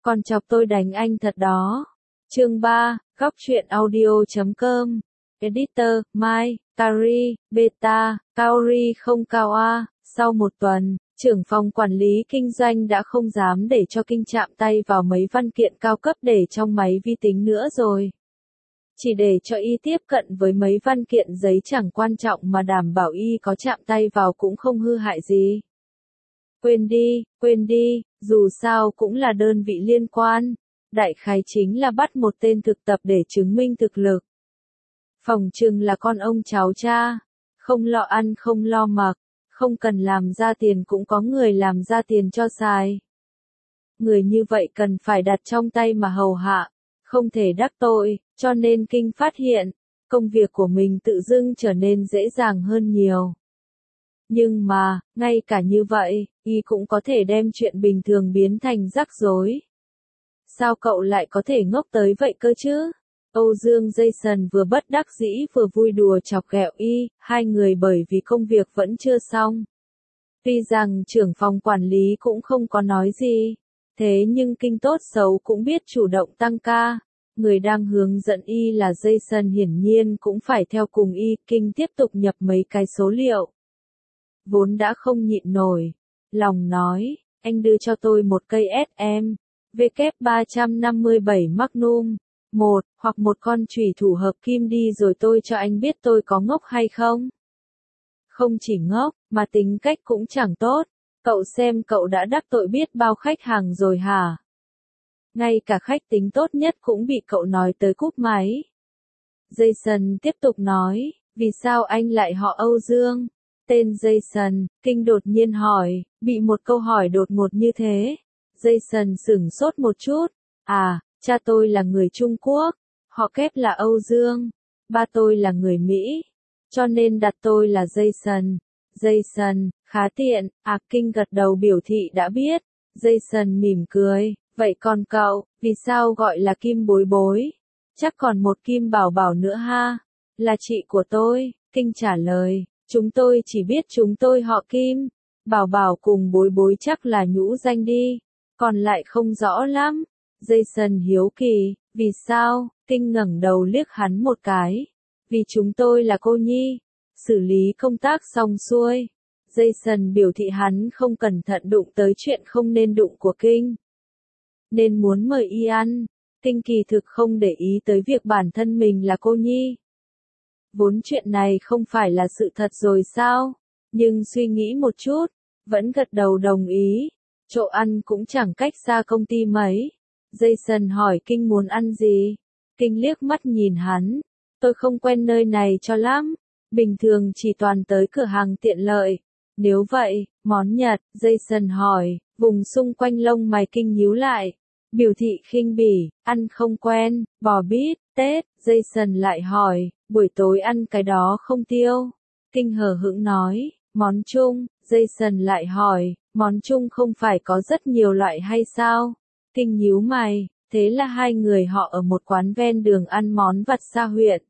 Còn chọc tôi đánh anh thật đó. Chương 3, góc truyện audio.com. Editor, Mai, Kari, Beta, Kaori không cao A. Sau một tuần, trưởng phòng quản lý kinh doanh đã không dám để cho Kinh chạm tay vào mấy văn kiện cao cấp để trong máy vi tính nữa rồi. Chỉ để cho y tiếp cận với mấy văn kiện giấy chẳng quan trọng mà đảm bảo y có chạm tay vào cũng không hư hại gì. Quên đi, dù sao cũng là đơn vị liên quan. Đại khái chính là bắt một tên thực tập để chứng minh thực lực. Phỏng chừng là con ông cháu cha. Không lo ăn không lo mặc. Không cần làm ra tiền cũng có người làm ra tiền cho xài. Người như vậy cần phải đặt trong tay mà hầu hạ. Không thể đắc tội, cho nên Kinh phát hiện, công việc của mình tự dưng trở nên dễ dàng hơn nhiều. Nhưng mà, ngay cả như vậy, y cũng có thể đem chuyện bình thường biến thành rắc rối. Sao cậu lại có thể ngốc tới vậy cơ chứ? Âu Dương Jason vừa bất đắc dĩ vừa vui đùa chọc ghẹo y, hai người bởi vì công việc vẫn chưa xong. Tuy rằng trưởng phòng quản lý cũng không có nói gì, thế nhưng Kinh tốt xấu cũng biết chủ động tăng ca. Người đang hướng dẫn y là Jason hiển nhiên cũng phải theo cùng y. Kinh tiếp tục nhập mấy cái số liệu. Vốn đã không nhịn nổi. Lòng nói, anh đưa cho tôi một cây SM, W357 Magnum, hoặc một con chùy thủ hợp kim đi rồi tôi cho anh biết tôi có ngốc hay không. Không chỉ ngốc, mà tính cách cũng chẳng tốt. Cậu xem cậu đã đắc tội biết bao khách hàng rồi hả? Ngay cả khách tính tốt nhất cũng bị cậu nói tới cúp máy. Jason tiếp tục nói, vì sao anh lại họ Âu Dương? Tên Jason, Kinh đột nhiên hỏi, bị một câu hỏi đột ngột như thế. Jason sửng sốt một chút. À, cha tôi là người Trung Quốc, họ kép là Âu Dương. Ba tôi là người Mỹ, cho nên đặt tôi là Jason. Jason, khá tiện. À, Kinh gật đầu biểu thị đã biết. Jason mỉm cười. Vậy còn cậu, vì sao gọi là Kim Bối Bối? Chắc còn một Kim Bảo Bảo nữa ha? Là chị của tôi, Kinh trả lời. Chúng tôi chỉ biết chúng tôi họ Kim. Bảo Bảo cùng Bối Bối chắc là nhũ danh đi. Còn lại không rõ lắm. Jason hiếu kỳ, vì sao? Kinh ngẩng đầu liếc hắn một cái. Vì chúng tôi là cô nhi. Xử lý công tác xong xuôi. Jason biểu thị hắn không cẩn thận đụng tới chuyện không nên đụng của Kinh. Nên muốn mời y ăn. Kinh kỳ thực không để ý tới việc bản thân mình là cô nhi. Vốn chuyện này không phải là sự thật rồi sao? Nhưng suy nghĩ một chút, vẫn gật đầu đồng ý. Chỗ ăn cũng chẳng cách xa công ty mấy. Jason hỏi Kinh muốn ăn gì? Kinh liếc mắt nhìn hắn. Tôi không quen nơi này cho lắm. Bình thường chỉ toàn tới cửa hàng tiện lợi. Nếu vậy, món Nhật, Jason hỏi, vùng xung quanh lông mày Kinh nhíu lại. Biểu thị khinh bỉ, ăn không quen, bò bít, tết. Jason lại hỏi, buổi tối ăn cái đó không tiêu? Kinh hờ hững nói, món Trung. Jason lại hỏi, món Trung không phải có rất nhiều loại hay sao? Kinh nhíu mày, thế là hai người họ ở một quán ven đường ăn món vặt xa huyện.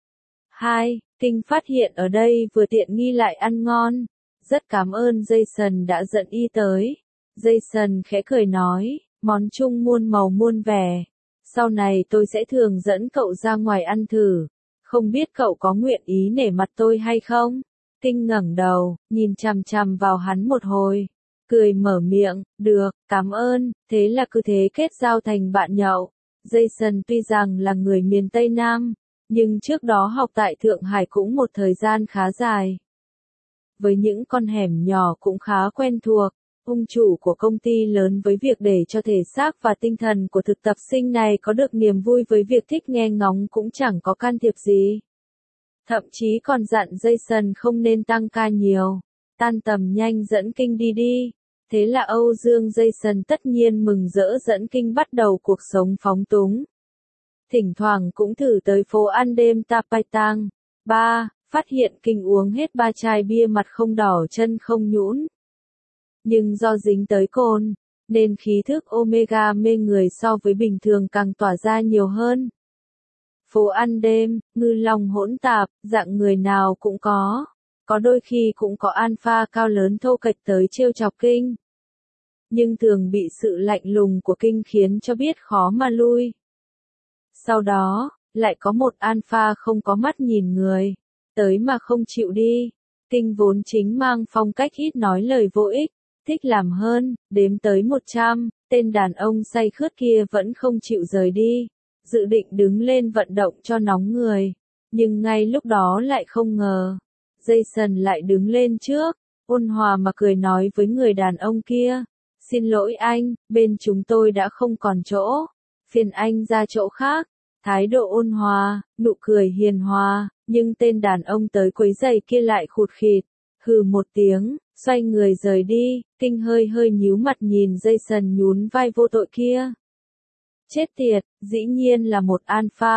Kinh phát hiện ở đây vừa tiện nghi lại ăn ngon. Rất cảm ơn Jason đã dẫn y tới. Jason khẽ cười nói, món Trung muôn màu muôn vẻ. Sau này tôi sẽ thường dẫn cậu ra ngoài ăn thử. Không biết cậu có nguyện ý nể mặt tôi hay không? Kinh ngẩng đầu, nhìn chằm chằm vào hắn một hồi. Cười mở miệng, được, cảm ơn, thế là cứ thế kết giao thành bạn nhậu. Jason tuy rằng là người miền Tây Nam, nhưng trước đó học tại Thượng Hải cũng một thời gian khá dài. Với những con hẻm nhỏ cũng khá quen thuộc. Ông chủ của công ty lớn với việc để cho thể xác và tinh thần của thực tập sinh này có được niềm vui với việc thích nghe ngóng cũng chẳng có can thiệp gì. Thậm chí còn dặn Jason không nên tăng ca nhiều. Tan tầm nhanh dẫn Kinh đi. Thế là Âu Dương Jason tất nhiên mừng rỡ dẫn Kinh bắt đầu cuộc sống phóng túng. Thỉnh thoảng cũng thử tới phố ăn đêm Tapaytang. Phát hiện Kinh uống hết 3 chai bia mặt không đỏ chân không nhũn. Nhưng do dính tới cồn, nên khí thức omega mê người so với bình thường càng tỏa ra nhiều hơn. Phố ăn đêm, ngư long hỗn tạp, dạng người nào cũng có. Có đôi khi cũng có alpha cao lớn thô kệch tới trêu chọc Kinh. nhưng thường bị sự lạnh lùng của Kinh khiến cho biết khó mà lui. Sau đó, lại có một alpha không có mắt nhìn người, tới mà không chịu đi. Kinh vốn chính mang phong cách ít nói lời vô ích, thích làm hơn, đếm tới 100, tên đàn ông say khướt kia vẫn không chịu rời đi, dự định đứng lên vận động cho nóng người, nhưng ngay lúc đó lại không ngờ, Jason lại đứng lên trước, ôn hòa mà cười nói với người đàn ông kia, xin lỗi anh, bên chúng tôi đã không còn chỗ, phiền anh ra chỗ khác. Thái độ ôn hòa, nụ cười hiền hòa, nhưng tên đàn ông tới quấy giày kia lại khụt khịt, hừ một tiếng, xoay người rời đi. Kinh hơi hơi nhíu mặt nhìn Jason nhún vai vô tội kia. Chết tiệt, dĩ nhiên là một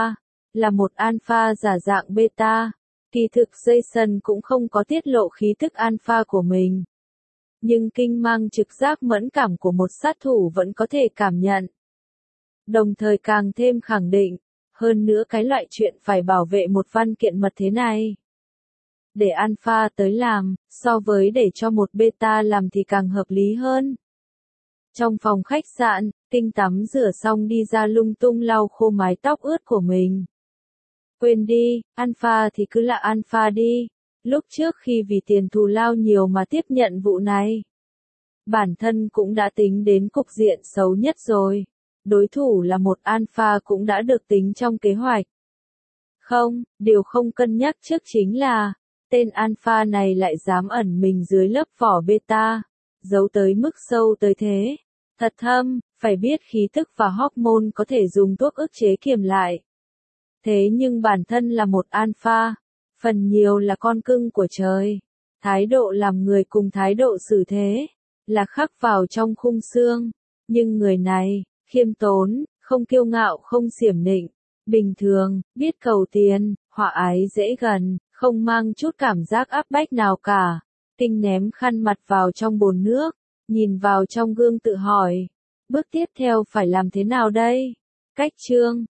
alpha giả dạng beta. Kỳ thực Jason cũng không có tiết lộ khí tức alpha của mình. Nhưng Kinh mang trực giác mẫn cảm của một sát thủ vẫn có thể cảm nhận. Đồng thời càng thêm khẳng định, hơn nữa cái loại chuyện phải bảo vệ một văn kiện mật thế này. Để alpha tới làm, so với để cho một beta làm thì càng hợp lý hơn. Trong phòng khách sạn, Kinh tắm rửa xong đi ra lung tung lau khô mái tóc ướt của mình. Quên đi, alpha thì cứ là alpha đi. Lúc trước khi vì tiền thù lao nhiều mà tiếp nhận vụ này, bản thân cũng đã tính đến cục diện xấu nhất rồi. Đối thủ là một alpha cũng đã được tính trong kế hoạch. Không, điều không cân nhắc trước chính là, tên alpha này lại dám ẩn mình dưới lớp vỏ beta, giấu tới mức sâu tới thế. Thật thâm, phải biết khí tức và hormone có thể dùng thuốc ức chế kiềm lại. Thế nhưng bản thân là một alpha, phần nhiều là con cưng của trời. Thái độ làm người cùng thái độ xử thế, là khắc vào trong khung xương. Nhưng người này, khiêm tốn, không kiêu ngạo không xiểm nịnh, bình thường, biết cầu tiền, hòa ái dễ gần, không mang chút cảm giác áp bách nào cả. Kinh ném khăn mặt vào trong bồn nước, nhìn vào trong gương tự hỏi, bước tiếp theo phải làm thế nào đây? Cách chương